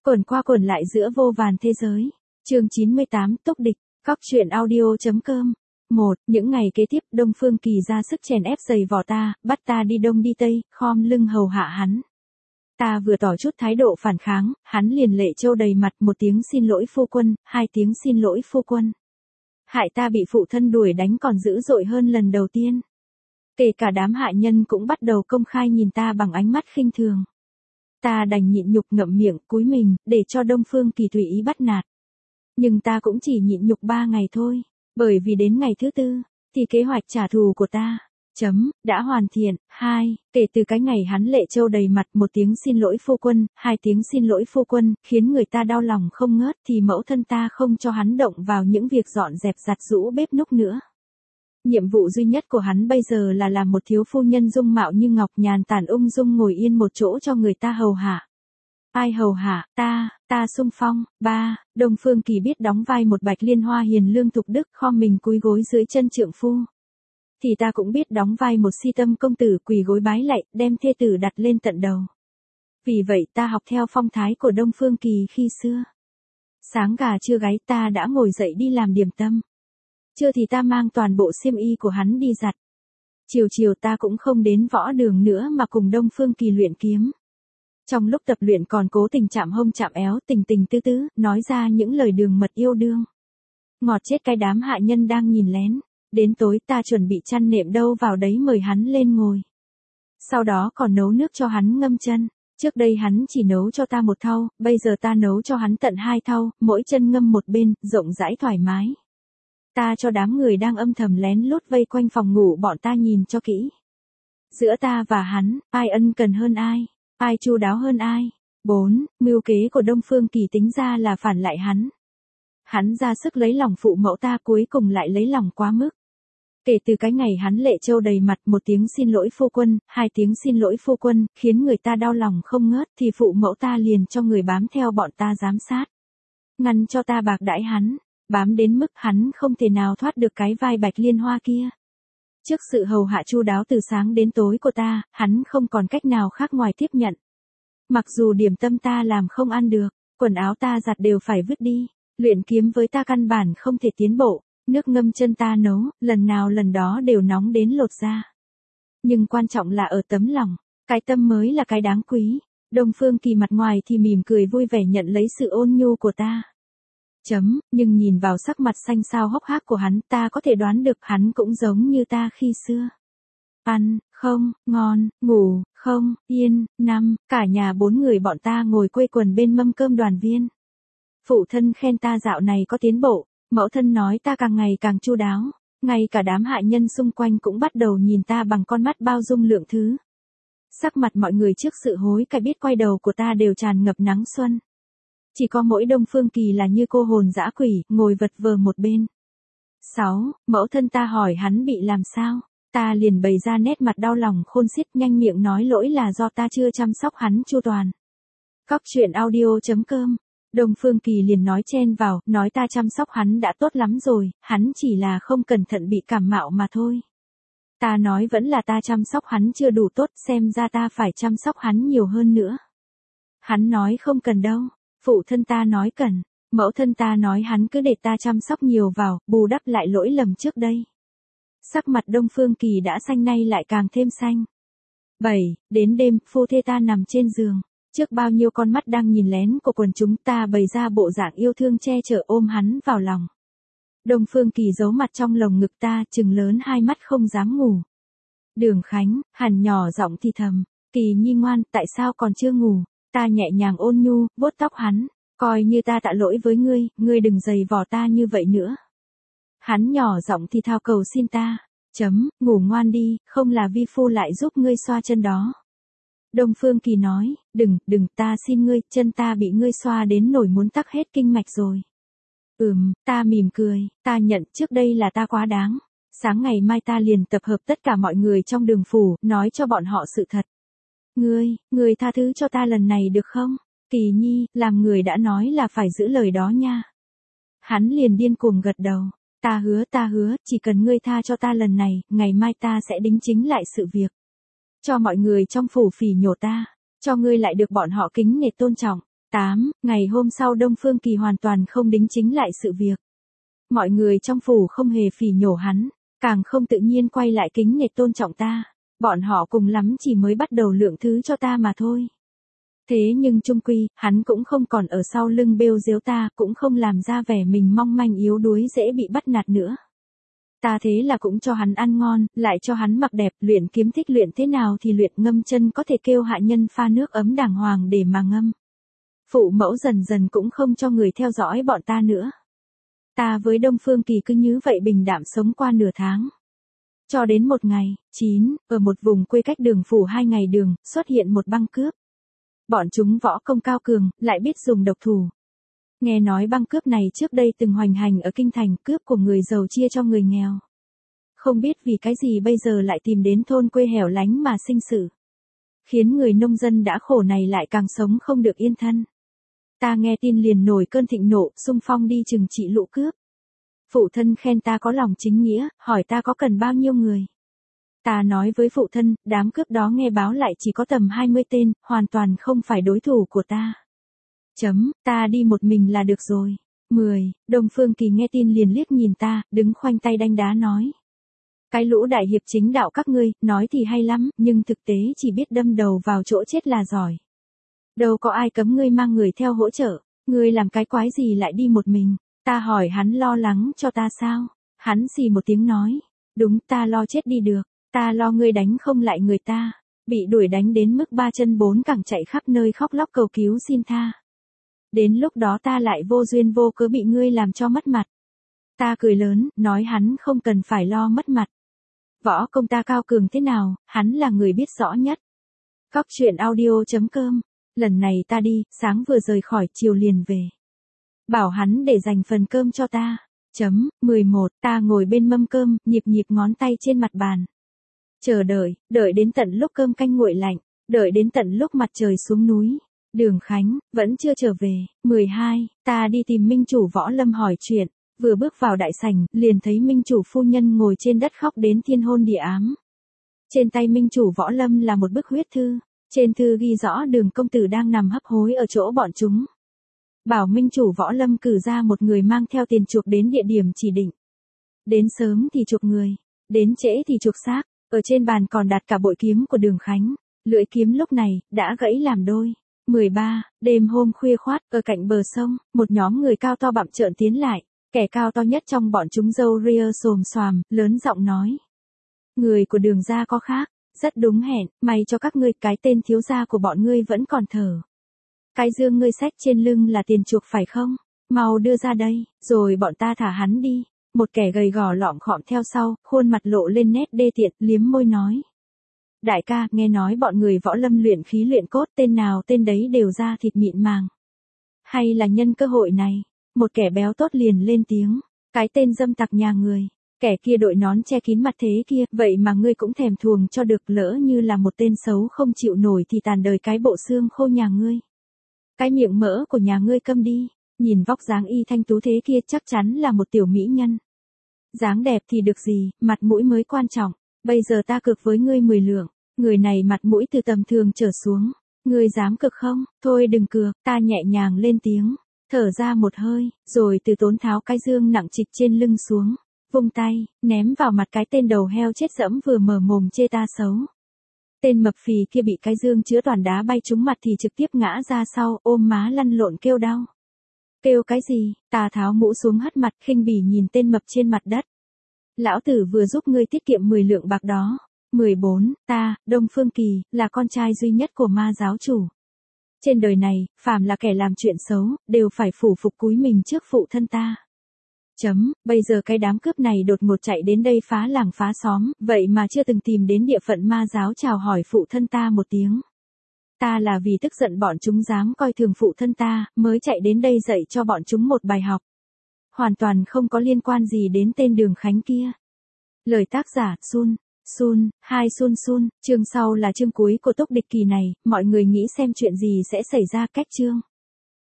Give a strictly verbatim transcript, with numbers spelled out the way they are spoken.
Quẩn qua quẩn lại giữa vô vàn thế giới. Chương chín mươi tám, Túc địch. Góc truyện audio.com. một. Những ngày kế tiếp, Đông Phương Kỳ ra sức chèn ép giày vò ta, bắt ta đi đông đi tây, khom lưng hầu hạ hắn. Ta vừa tỏ chút thái độ phản kháng, hắn liền lệ trâu đầy mặt, một tiếng xin lỗi phu quân, hai tiếng xin lỗi phu quân. Hại ta bị phụ thân đuổi đánh còn dữ dội hơn lần đầu tiên. Kể cả đám hạ nhân cũng bắt đầu công khai nhìn ta bằng ánh mắt khinh thường. Ta đành nhịn nhục ngậm miệng, cúi mình, để cho Đông Phương Kỳ tùy ý bắt nạt. Nhưng ta cũng chỉ nhịn nhục ba ngày thôi, bởi vì đến ngày thứ tư, thì kế hoạch trả thù của ta, chấm, đã hoàn thiện. Hai, kể từ cái ngày hắn lệ trâu đầy mặt, một tiếng xin lỗi phu quân, hai tiếng xin lỗi phu quân, khiến người ta đau lòng không ngớt, thì mẫu thân ta không cho hắn động vào những việc dọn dẹp giặt giũ bếp núc nữa. Nhiệm vụ duy nhất của hắn bây giờ là làm một thiếu phu nhân dung mạo như ngọc nhàn tản ung dung ngồi yên một chỗ cho người ta hầu hạ. Ai hầu hạ? Ta, ta xung phong. Ba, Đông Phương Kỳ biết đóng vai một Bạch Liên Hoa hiền lương thục đức khom mình cúi gối dưới chân trượng phu. Thì ta cũng biết đóng vai một si tâm công tử quỳ gối bái lạy, đem thê tử đặt lên tận đầu. Vì vậy ta học theo phong thái của Đông Phương Kỳ khi xưa. Sáng gà trưa gáy ta đã ngồi dậy đi làm điểm tâm. Chưa thì ta mang toàn bộ xiêm y của hắn đi giặt. Chiều chiều ta cũng không đến võ đường nữa mà cùng Đông Phương Kỳ luyện kiếm. Trong lúc tập luyện còn cố tình chạm hông chạm éo, tình tình tư tứ, nói ra những lời đường mật yêu đương. Ngọt chết cái đám hạ nhân đang nhìn lén. Đến tối ta chuẩn bị chăn nệm đâu vào đấy mời hắn lên ngồi. Sau đó còn nấu nước cho hắn ngâm chân. Trước đây hắn chỉ nấu cho ta một thau, bây giờ ta nấu cho hắn tận hai thau, mỗi chân ngâm một bên, rộng rãi thoải mái. Ta cho đám người đang âm thầm lén lút vây quanh phòng ngủ bọn ta nhìn cho kỹ. Giữa ta và hắn, ai ân cần hơn ai? Ai chu đáo hơn ai? Bốn. Mưu kế của Đông Phương Kỳ tính ra là phản lại hắn. Hắn ra sức lấy lòng phụ mẫu ta, cuối cùng lại lấy lòng quá mức. Kể từ cái ngày hắn lệ trâu đầy mặt, một tiếng xin lỗi phu quân, hai tiếng xin lỗi phu quân, khiến người ta đau lòng không ngớt, thì phụ mẫu ta liền cho người bám theo bọn ta giám sát. Ngăn cho ta bạc đãi hắn, bám đến mức hắn không thể nào thoát được cái vai Bạch Liên Hoa kia. Trước sự hầu hạ chu đáo từ sáng đến tối của ta, hắn không còn cách nào khác ngoài tiếp nhận. Mặc dù điểm tâm ta làm không ăn được, quần áo ta giặt đều phải vứt đi, luyện kiếm với ta căn bản không thể tiến bộ, nước ngâm chân ta nấu, lần nào lần đó đều nóng đến lột da. Nhưng quan trọng là ở tấm lòng, cái tâm mới là cái đáng quý. Đông Phương Kỳ mặt ngoài thì mỉm cười vui vẻ nhận lấy sự ôn nhu của ta. Chấm, nhưng nhìn vào sắc mặt xanh xao hốc hác của hắn, ta có thể đoán được hắn cũng giống như ta khi xưa. Ăn, không, ngon, ngủ, không, yên, năm, cả nhà bốn người bọn ta ngồi quây quần bên mâm cơm đoàn viên. Phụ thân khen ta dạo này có tiến bộ, mẫu thân nói ta càng ngày càng chu đáo, ngay cả đám hạ nhân xung quanh cũng bắt đầu nhìn ta bằng con mắt bao dung lượng thứ. Sắc mặt mọi người trước sự hối cải biết quay đầu của ta đều tràn ngập nắng xuân. Chỉ có mỗi Đông Phương Kỳ là như cô hồn dã quỷ, ngồi vật vờ một bên. Sáu. Mẫu thân ta hỏi hắn bị làm sao, ta liền bày ra nét mặt đau lòng khôn xiết, nhanh miệng nói lỗi là do ta chưa chăm sóc hắn chu toàn. Góc truyện audio.com. Đông Phương Kỳ liền nói chen vào, nói ta chăm sóc hắn đã tốt lắm rồi, hắn chỉ là không cẩn thận bị cảm mạo mà thôi. Ta nói vẫn là ta chăm sóc hắn chưa đủ tốt, xem ra ta phải chăm sóc hắn nhiều hơn nữa. Hắn nói không cần đâu, phụ thân ta nói cần, mẫu thân ta nói hắn cứ để ta chăm sóc nhiều vào, bù đắp lại lỗi lầm trước đây. Sắc mặt Đông Phương Kỳ đã xanh nay lại càng thêm xanh. Bảy. Đến đêm, phu thê ta nằm trên giường. Trước bao nhiêu con mắt đang nhìn lén của quần chúng, ta bày ra bộ dạng yêu thương che chở ôm hắn vào lòng. Đông Phương Kỳ giấu mặt trong lồng ngực ta, trừng lớn hai mắt không dám ngủ. Đường Khánh, hằn nhỏ giọng thì thầm, Kỳ nhi ngoan, tại sao còn chưa ngủ? Ta nhẹ nhàng ôn nhu, vuốt tóc hắn, coi như ta tạ lỗi với ngươi, ngươi đừng giày vò ta như vậy nữa. Hắn nhỏ giọng thì thào cầu xin ta, chấm, ngủ ngoan đi, không là vi phu lại giúp ngươi xoa chân đó. Đông Phương Kỳ nói, đừng, đừng, ta xin ngươi, chân ta bị ngươi xoa đến nổi muốn tắc hết kinh mạch rồi. Ừm, ta mỉm cười, ta nhận trước đây là ta quá đáng. Sáng ngày mai ta liền tập hợp tất cả mọi người trong đường phủ, nói cho bọn họ sự thật. Ngươi, ngươi tha thứ cho ta lần này được không? Kỳ nhi, làm người đã nói là phải giữ lời đó nha. Hắn liền điên cuồng gật đầu. Ta hứa, ta hứa, chỉ cần ngươi tha cho ta lần này, ngày mai ta sẽ đính chính lại sự việc. Cho mọi người trong phủ phỉ nhổ ta, cho ngươi lại được bọn họ kính nể tôn trọng. tám. Ngày hôm sau Đông Phương Kỳ hoàn toàn không đính chính lại sự việc. Mọi người trong phủ không hề phỉ nhổ hắn, càng không tự nhiên quay lại kính nể tôn trọng ta. Bọn họ cùng lắm chỉ mới bắt đầu lượng thứ cho ta mà thôi. Thế nhưng chung quy, hắn cũng không còn ở sau lưng bêu giếu ta, cũng không làm ra vẻ mình mong manh yếu đuối dễ bị bắt nạt nữa. Ta thế là cũng cho hắn ăn ngon, lại cho hắn mặc đẹp, luyện kiếm thích luyện thế nào thì luyện, ngâm chân có thể kêu hạ nhân pha nước ấm đàng hoàng để mà ngâm. Phụ mẫu dần dần cũng không cho người theo dõi bọn ta nữa. Ta với Đông Phương Kỳ cứ như vậy bình đạm sống qua nửa tháng. Cho đến một ngày, chín, ở một vùng quê cách đường phủ hai ngày đường, xuất hiện một băng cướp. Bọn chúng võ công cao cường, lại biết dùng độc thủ. Nghe nói băng cướp này trước đây từng hoành hành ở kinh thành, cướp của người giàu chia cho người nghèo. Không biết vì cái gì bây giờ lại tìm đến thôn quê hẻo lánh mà sinh sự. Khiến người nông dân đã khổ này lại càng sống không được yên thân. Ta nghe tin liền nổi cơn thịnh nộ, xung phong đi trừng trị lũ cướp. Phụ thân khen ta có lòng chính nghĩa, hỏi ta có cần bao nhiêu người. Ta nói với phụ thân, đám cướp đó nghe báo lại chỉ có tầm hai mươi tên, hoàn toàn không phải đối thủ của ta. Chấm, ta đi một mình là được rồi. mười. Đông Phương Kỳ nghe tin liền liếc nhìn ta, đứng khoanh tay đanh đá nói. Cái lũ đại hiệp chính đạo các ngươi, nói thì hay lắm, nhưng thực tế chỉ biết đâm đầu vào chỗ chết là giỏi. Đâu có ai cấm ngươi mang người theo hỗ trợ, ngươi làm cái quái gì lại đi một mình. Ta hỏi hắn lo lắng cho ta sao? Hắn xì một tiếng nói. Đúng, ta lo chết đi được, ta lo ngươi đánh không lại người ta. Bị đuổi đánh đến mức ba chân bốn cẳng chạy khắp nơi khóc lóc cầu cứu xin tha. Đến lúc đó ta lại vô duyên vô cớ bị ngươi làm cho mất mặt. Ta cười lớn, nói hắn không cần phải lo mất mặt. Võ công ta cao cường thế nào, hắn là người biết rõ nhất. Cóc truyện audio chấm com. Lần này ta đi, sáng vừa rời khỏi, chiều liền về. Bảo hắn để dành phần cơm cho ta. Chấm, mười một, ta ngồi bên mâm cơm, nhịp nhịp ngón tay trên mặt bàn. Chờ đợi, đợi đến tận lúc cơm canh nguội lạnh, đợi đến tận lúc mặt trời xuống núi. Đường Khánh, vẫn chưa trở về. mười hai, ta đi tìm minh chủ Võ Lâm hỏi chuyện, vừa bước vào đại sảnh, liền thấy minh chủ phu nhân ngồi trên đất khóc đến thiên hôn địa ám. Trên tay minh chủ Võ Lâm là một bức huyết thư, trên thư ghi rõ Đường công tử đang nằm hấp hối ở chỗ bọn chúng. Bảo minh chủ Võ Lâm cử ra một người mang theo tiền chuộc đến địa điểm chỉ định. Đến sớm thì chuộc người, đến trễ thì chuộc xác, ở trên bàn còn đặt cả bội kiếm của Đường Khánh, lưỡi kiếm lúc này, đã gãy làm đôi. mười ba, đêm hôm khuya khoát, ở cạnh bờ sông, một nhóm người cao to bặm trợn tiến lại, kẻ cao to nhất trong bọn chúng râu ria xồm xoàm, lớn giọng nói. Người của Đường gia có khác, rất đúng hẹn, may cho các ngươi, cái tên thiếu gia của bọn ngươi vẫn còn thở. Cái dương ngươi xách trên lưng là tiền chuộc phải không? Mau đưa ra đây, rồi bọn ta thả hắn đi. Một kẻ gầy gò lọm khọm theo sau, khuôn mặt lộ lên nét đê tiện, liếm môi nói. Đại ca, nghe nói bọn người Võ Lâm luyện khí luyện cốt, tên nào tên đấy đều ra thịt mịn màng. Hay là nhân cơ hội này, một kẻ béo tốt liền lên tiếng, cái tên dâm tặc nhà người, kẻ kia đội nón che kín mặt thế kia, vậy mà ngươi cũng thèm thuồng cho được, lỡ như là một tên xấu không chịu nổi thì tàn đời cái bộ xương khô nhà ngươi. Cái miệng mỡ của nhà ngươi câm đi, nhìn vóc dáng y thanh tú thế kia chắc chắn là một tiểu mỹ nhân. Dáng đẹp thì được gì, mặt mũi mới quan trọng, bây giờ ta cược với ngươi mười lượng. Người này mặt mũi từ tầm thường trở xuống, ngươi dám cực không? Thôi đừng cược, ta nhẹ nhàng lên tiếng, thở ra một hơi, rồi từ tốn tháo cái dương nặng trịch trên lưng xuống, vung tay, ném vào mặt cái tên đầu heo chết dẫm vừa mở mồm chê ta xấu. Tên mập phì kia bị cái dương chứa toàn đá bay trúng mặt thì trực tiếp ngã ra sau, ôm má lăn lộn kêu đau. Kêu cái gì? Ta tháo mũ xuống hất mặt khinh bỉ nhìn tên mập trên mặt đất. Lão tử vừa giúp ngươi tiết kiệm mười lượng bạc đó. mười bốn, ta, Đông Phương Kỳ, là con trai duy nhất của ma giáo chủ. Trên đời này, phàm là kẻ làm chuyện xấu, đều phải phủ phục cúi mình trước phụ thân ta. Chấm, bây giờ cái đám cướp này đột ngột chạy đến đây phá làng phá xóm, vậy mà chưa từng tìm đến địa phận ma giáo chào hỏi phụ thân ta một tiếng. Ta là vì tức giận bọn chúng dám coi thường phụ thân ta, mới chạy đến đây dạy cho bọn chúng một bài học. Hoàn toàn không có liên quan gì đến tên Đường Khánh kia. Lời tác giả, Sun. Sun, hai Sun Sun, chương sau là chương cuối của tốc địch kỳ này, mọi người nghĩ xem chuyện gì sẽ xảy ra cách chương.